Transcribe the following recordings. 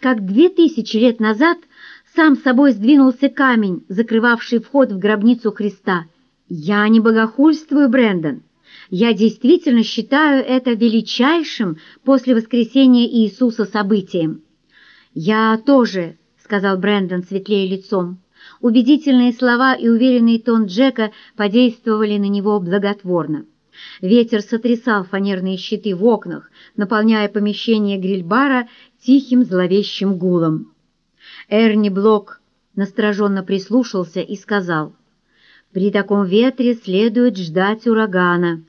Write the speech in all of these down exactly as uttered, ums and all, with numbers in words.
как две тысячи лет назад сам собой сдвинулся камень, закрывавший вход в гробницу Христа. Я не богохульствую, Брэндон. Я действительно считаю это величайшим после воскресения Иисуса событием. «Я тоже», — сказал Брэндон, светлея лицом. Убедительные слова и уверенный тон Джека подействовали на него благотворно. Ветер сотрясал фанерные щиты в окнах, наполняя помещение гриль-бара тихим зловещим гулом. Эрни Блок настороженно прислушался и сказал: «При таком ветре следует ждать урагана».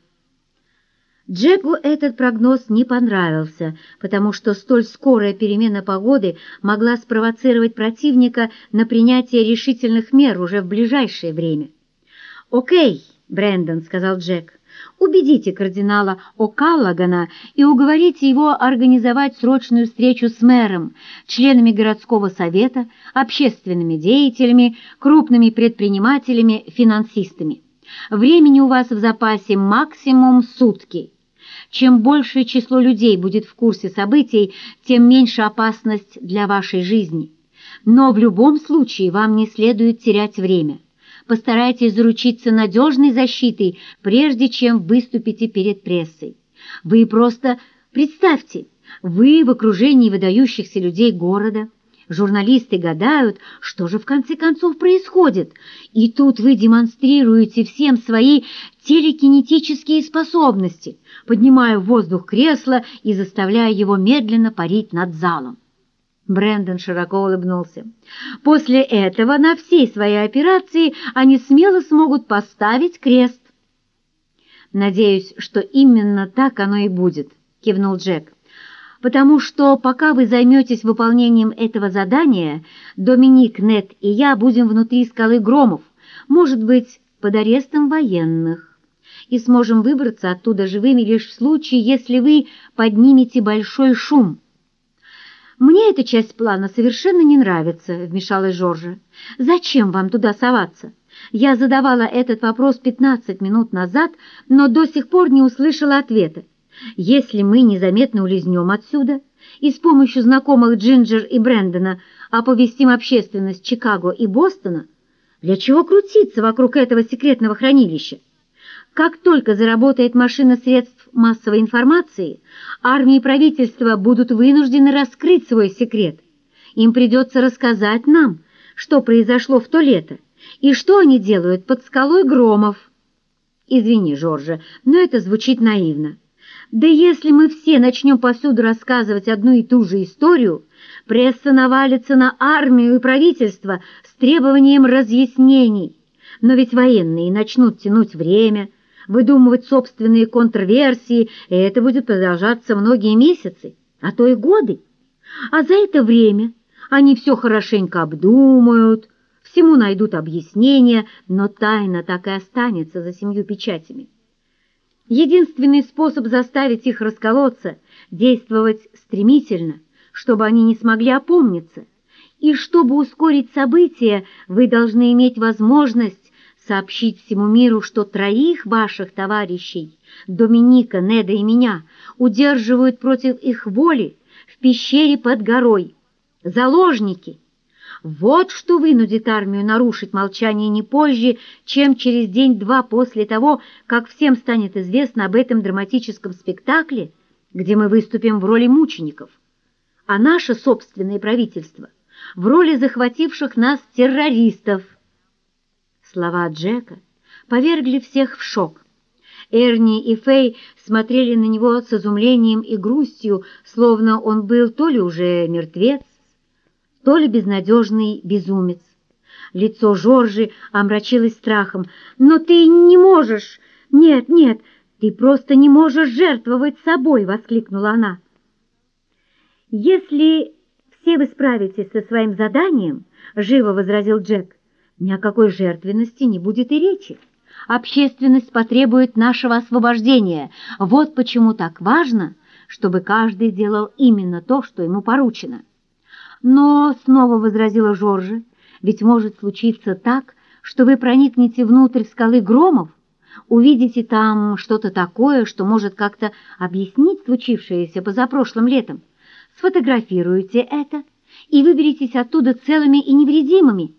Джеку этот прогноз не понравился, потому что столь скорая перемена погоды могла спровоцировать противника на принятие решительных мер уже в ближайшее время. «Окей, Брэндон», — сказал Джек, — «убедите кардинала О'Каллагана и уговорите его организовать срочную встречу с мэром, членами городского совета, общественными деятелями, крупными предпринимателями, финансистами. Времени у вас в запасе максимум сутки. Чем большее число людей будет в курсе событий, тем меньше опасность для вашей жизни. Но в любом случае вам не следует терять время. Постарайтесь заручиться надежной защитой, прежде чем выступите перед прессой. Вы просто представьте, вы в окружении выдающихся людей города. Журналисты гадают, что же в конце концов происходит, и тут вы демонстрируете всем свои телекинетические способности, поднимая в воздух кресло и заставляя его медленно парить над залом. Брэндон широко улыбнулся. После этого на всей своей операции они смело смогут поставить крест. «Надеюсь, что именно так оно и будет», — кивнул Джек. «Потому что пока вы займетесь выполнением этого задания, Доминик, Нед и я будем внутри скалы Громов, может быть, под арестом военных, и сможем выбраться оттуда живыми лишь в случае, если вы поднимете большой шум». «Мне эта часть плана совершенно не нравится», — вмешалась Жоржа. «Зачем вам туда соваться? Я задавала этот вопрос пятнадцать минут назад, но до сих пор не услышала ответа. Если мы незаметно улизнем отсюда и с помощью знакомых Джинджер и Брэндона оповестим общественность Чикаго и Бостона, для чего крутиться вокруг этого секретного хранилища? Как только заработает машина средств массовой информации, армия и правительство будут вынуждены раскрыть свой секрет. Им придется рассказать нам, что произошло в то лето и что они делают под скалой Громов. Извини, Жоржа, но это звучит наивно. Да если мы все начнем повсюду рассказывать одну и ту же историю, пресса навалится на армию и правительство с требованием разъяснений. Но ведь военные начнут тянуть время, выдумывать собственные контрверсии, и это будет продолжаться многие месяцы, а то и годы. А за это время они все хорошенько обдумают, всему найдут объяснение, но тайна так и останется за семью печатями. Единственный способ заставить их расколоться — действовать стремительно, чтобы они не смогли опомниться. И чтобы ускорить события, вы должны иметь возможность сообщить всему миру, что троих ваших товарищей, Доминика, Неда и меня, удерживают против их воли в пещере под горой. Заложники! Вот что вынудит армию нарушить молчание не позже, чем через день-два после того, как всем станет известно об этом драматическом спектакле, где мы выступим в роли мучеников, а наше собственное правительство в роли захвативших нас террористов. Слова Джека повергли всех в шок. Эрни и Фэй смотрели на него с изумлением и грустью, словно он был то ли уже мертвец, то ли безнадежный безумец. Лицо Жоржи омрачилось страхом. «Но ты не можешь! Нет, нет, ты просто не можешь жертвовать собой!» — воскликнула она. «Если все вы справитесь со своим заданием, — живо возразил Джек, — ни о какой жертвенности не будет и речи. Общественность потребует нашего освобождения. Вот почему так важно, чтобы каждый делал именно то, что ему поручено». «Но, — снова возразила Жоржа, — ведь может случиться так, что вы проникнете внутрь скалы Громов, увидите там что-то такое, что может как-то объяснить случившееся позапрошлым летом, сфотографируете это и выберетесь оттуда целыми и невредимыми,